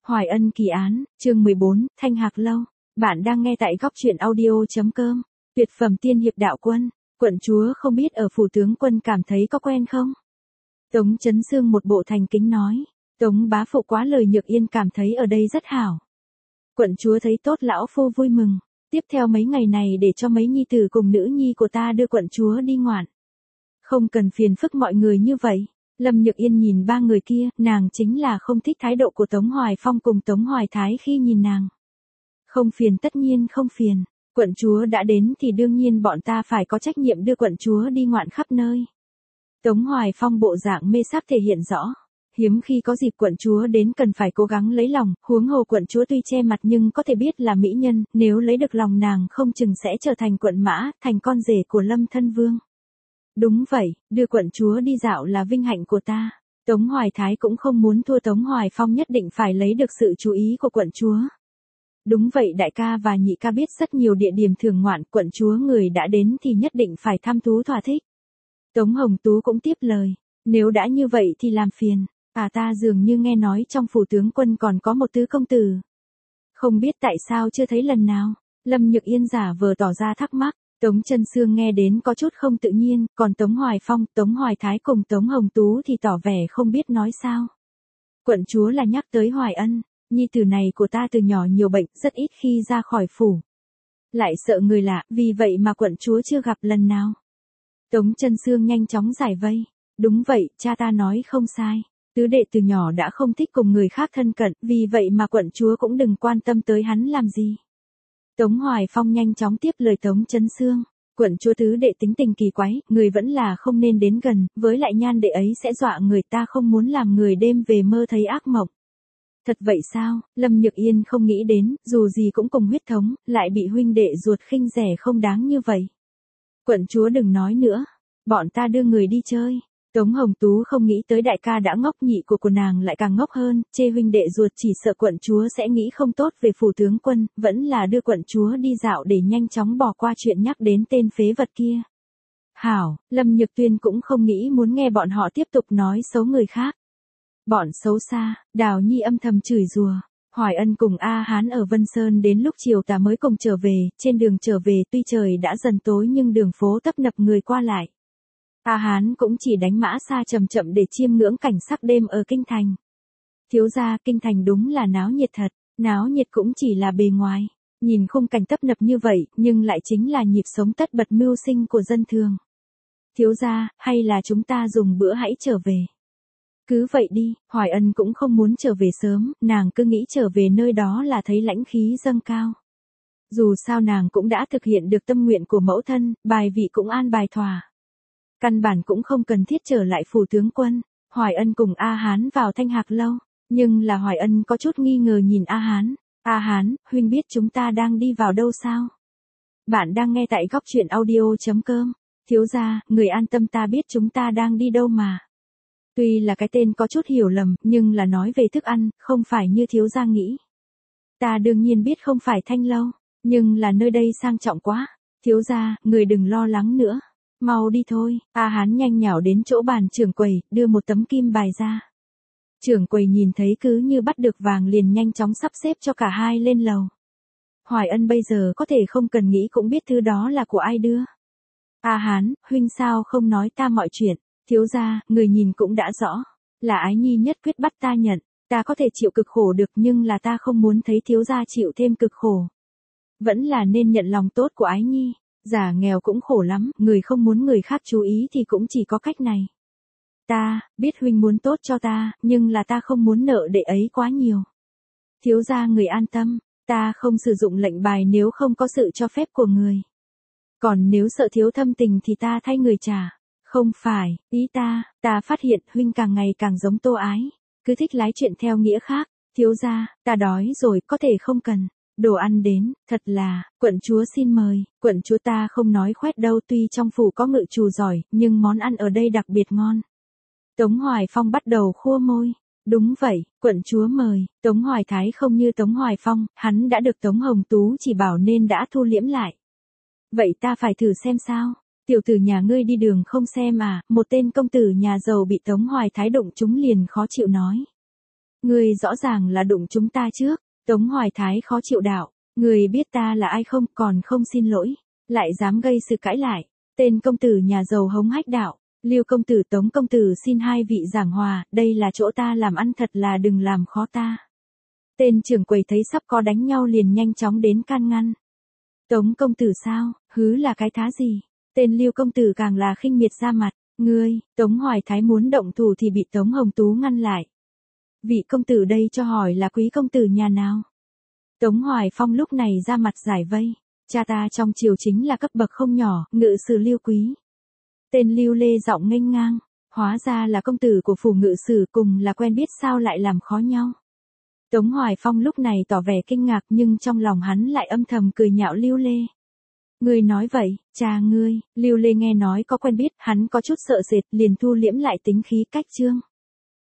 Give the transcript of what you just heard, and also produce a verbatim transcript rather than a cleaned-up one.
Hoài Ân kỳ án, chương mười bốn, Thanh Hạc Lâu. Bạn đang nghe tại góc truyện audio.com. Tuyệt phẩm tiên hiệp đạo quân. Quận chúa không biết ở phủ tướng quân cảm thấy có quen không? Tống Chấn Sương một bộ thành kính nói. Tống bá phụ quá lời Nhược Yên cảm thấy ở đây rất hảo. Quận chúa thấy tốt lão phu vui mừng. Tiếp theo mấy ngày này để cho mấy nhi tử cùng nữ nhi của ta đưa quận chúa đi ngoạn. Không cần phiền phức mọi người như vậy. Lâm Nhược Yên nhìn ba người kia, nàng chính là không thích thái độ của Tống Hoài Phong cùng Tống Hoài Thái khi nhìn nàng. Không phiền, tất nhiên không phiền, quận chúa đã đến thì đương nhiên bọn ta phải có trách nhiệm đưa quận chúa đi ngoạn khắp nơi. Tống Hoài Phong bộ dạng mê sắc thể hiện rõ, hiếm khi có dịp quận chúa đến cần phải cố gắng lấy lòng, huống hồ quận chúa tuy che mặt nhưng có thể biết là mỹ nhân, nếu lấy được lòng nàng không chừng sẽ trở thành quận mã, thành con rể của Lâm thân vương. Đúng vậy, đưa quận chúa đi dạo là vinh hạnh của ta. Tống Hoài Thái cũng không muốn thua Tống Hoài Phong, nhất định phải lấy được sự chú ý của quận chúa. Đúng vậy, đại ca và nhị ca biết rất nhiều địa điểm thưởng ngoạn, quận chúa người đã đến thì nhất định phải thăm thú thỏa thích. Tống Hồng Tú cũng tiếp lời, nếu đã như vậy thì làm phiền, à ta dường như nghe nói trong phủ tướng quân còn có một tứ công tử. Không biết tại sao chưa thấy lần nào, Lâm Nhược Yên giả vờ tỏ ra thắc mắc. Tống Chấn Sương nghe đến có chút không tự nhiên, còn Tống Hoài Phong, Tống Hoài Thái cùng Tống Hồng Tú thì tỏ vẻ không biết nói sao. Quận chúa là nhắc tới Hoài Ân, nhi tử này của ta từ nhỏ nhiều bệnh, rất ít khi ra khỏi phủ. Lại sợ người lạ, vì vậy mà quận chúa chưa gặp lần nào. Tống Chấn Sương nhanh chóng giải vây. Đúng vậy, cha ta nói không sai. Tứ đệ từ nhỏ đã không thích cùng người khác thân cận, vì vậy mà quận chúa cũng đừng quan tâm tới hắn làm gì. Tống Hoài Phong nhanh chóng tiếp lời Tống Chấn Sương, quận chúa tứ đệ tính tình kỳ quái, người vẫn là không nên đến gần, với lại nhan đệ ấy sẽ dọa người, ta không muốn làm người đêm về mơ thấy ác mộng. Thật vậy sao? Lâm Nhược Yên không nghĩ đến, dù gì cũng cùng huyết thống, lại bị huynh đệ ruột khinh rẻ không đáng như vậy. Quận chúa đừng nói nữa, bọn ta đưa người đi chơi. Tống Hồng Tú không nghĩ tới đại ca đã ngốc, nhị của của nàng lại càng ngốc hơn, chê huynh đệ ruột chỉ sợ quận chúa sẽ nghĩ không tốt về phủ tướng quân, vẫn là đưa quận chúa đi dạo để nhanh chóng bỏ qua chuyện nhắc đến tên phế vật kia. Hảo, Lâm Nhược Tuyên cũng không nghĩ muốn nghe bọn họ tiếp tục nói xấu người khác. Bọn xấu xa, Đào Nhi âm thầm chửi rủa. Hoài Ân cùng A Hán ở Vân Sơn đến lúc chiều tà mới cùng trở về, trên đường trở về tuy trời đã dần tối nhưng đường phố tấp nập người qua lại. A Hán cũng chỉ đánh mã xa chậm chậm để chiêm ngưỡng cảnh sắc đêm ở kinh thành. Thiếu gia, kinh thành đúng là náo nhiệt thật, náo nhiệt cũng chỉ là bề ngoài. Nhìn khung cảnh tấp nập như vậy, nhưng lại chính là nhịp sống tất bật mưu sinh của dân thường. Thiếu gia, hay là chúng ta dùng bữa hãy trở về. Cứ vậy đi, Hoài Ân cũng không muốn trở về sớm, nàng cứ nghĩ trở về nơi đó là thấy lãnh khí dâng cao. Dù sao nàng cũng đã thực hiện được tâm nguyện của mẫu thân, bài vị cũng an bài thỏa. Căn bản cũng không cần thiết trở lại phủ tướng quân. Hoài Ân cùng A Hán vào Thanh Hạc Lâu, nhưng là Hoài Ân có chút nghi ngờ nhìn A Hán. A Hán, huynh biết chúng ta đang đi vào đâu sao? Bạn đang nghe tại góc truyện audio.com. Thiếu gia, người an tâm, ta biết chúng ta đang đi đâu mà. Tuy là cái tên có chút hiểu lầm, nhưng là nói về thức ăn, không phải như thiếu gia nghĩ. Ta đương nhiên biết không phải Thanh Lâu, nhưng là nơi đây sang trọng quá. Thiếu gia, người đừng lo lắng nữa. Mau đi thôi. A Hán nhanh nhảu đến chỗ bàn trưởng quầy, đưa một tấm kim bài ra. Trưởng quầy nhìn thấy cứ như bắt được vàng liền nhanh chóng sắp xếp cho cả hai lên lầu. Hoài Ân bây giờ có thể không cần nghĩ cũng biết thứ đó là của ai đưa. A Hán, huynh sao không nói ta mọi chuyện. Thiếu gia, người nhìn cũng đã rõ. Là Ái Nhi nhất quyết bắt ta nhận. Ta có thể chịu cực khổ được nhưng là ta không muốn thấy thiếu gia chịu thêm cực khổ. Vẫn là nên nhận lòng tốt của Ái Nhi. Giả nghèo cũng khổ lắm, người không muốn người khác chú ý thì cũng chỉ có cách này. Ta, biết huynh muốn tốt cho ta, nhưng là ta không muốn nợ đệ ấy quá nhiều. Thiếu gia người an tâm, ta không sử dụng lệnh bài nếu không có sự cho phép của người. Còn nếu sợ thiếu thâm tình thì ta thay người trả. Không phải, ý ta, ta phát hiện huynh càng ngày càng giống Tô Ái. Cứ thích lái chuyện theo nghĩa khác. Thiếu gia, ta đói rồi, có thể không cần. Đồ ăn đến, thật là, quận chúa xin mời, quận chúa ta không nói khoét đâu, tuy trong phủ có ngự trù giỏi, nhưng món ăn ở đây đặc biệt ngon. Tống Hoài Phong bắt đầu khua môi. Đúng vậy, quận chúa mời. Tống Hoài Thái không như Tống Hoài Phong, hắn đã được Tống Hồng Tú chỉ bảo nên đã thu liễm lại. Vậy ta phải thử xem sao. Tiểu tử nhà ngươi đi đường không xem à, một tên công tử nhà giàu bị Tống Hoài Thái đụng trúng liền khó chịu nói. Ngươi rõ ràng là đụng chúng ta trước. Tống Hoài Thái khó chịu đạo. Ngươi biết ta là ai không, còn không xin lỗi. Lại dám gây sự cãi lại. Tên công tử nhà giàu hống hách đạo. Lưu công tử, Tống công tử xin hai vị giảng hòa, đây là chỗ ta làm ăn, thật là đừng làm khó ta. Tên trưởng quầy thấy sắp có đánh nhau liền nhanh chóng đến can ngăn. Tống công tử sao, hứ là cái thá gì? Tên Lưu công tử càng là khinh miệt ra mặt. Ngươi, Tống Hoài Thái muốn động thủ thì bị Tống Hồng Tú ngăn lại. Vị công tử đây cho hỏi là quý công tử nhà nào? Tống Hoài Phong lúc này ra mặt giải vây. Cha ta trong triều chính là cấp bậc không nhỏ, ngự sử Lưu quý. Tên Lưu Lê giọng nghênh ngang. Hóa ra là công tử của phủ ngự sử, cùng là quen biết sao lại làm khó nhau. Tống Hoài Phong lúc này tỏ vẻ kinh ngạc, nhưng trong lòng hắn lại âm thầm cười nhạo Lưu Lê. Ngươi nói vậy, cha ngươi. Lưu Lê nghe nói có quen biết, hắn có chút sợ sệt, liền thu liễm lại tính khí cách trương.